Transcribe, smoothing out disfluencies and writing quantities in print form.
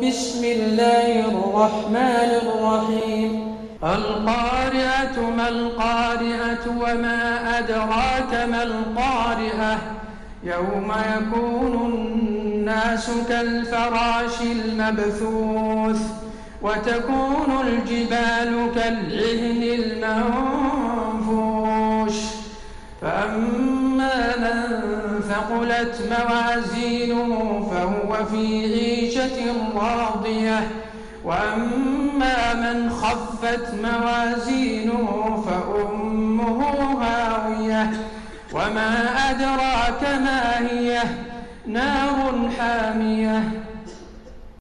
بسم الله الرحمن الرحيم القارعة ما القارعة وما أدراك ما القارعة يوم يكون الناس كالفراش المبثوث وتكون الجبال كالعهن المنفوش فأما من ثقلت موازينه فهو في عيشة راضية وأما من خفت موازينه فأمه هاوية وما أدراك ما هي نار حامية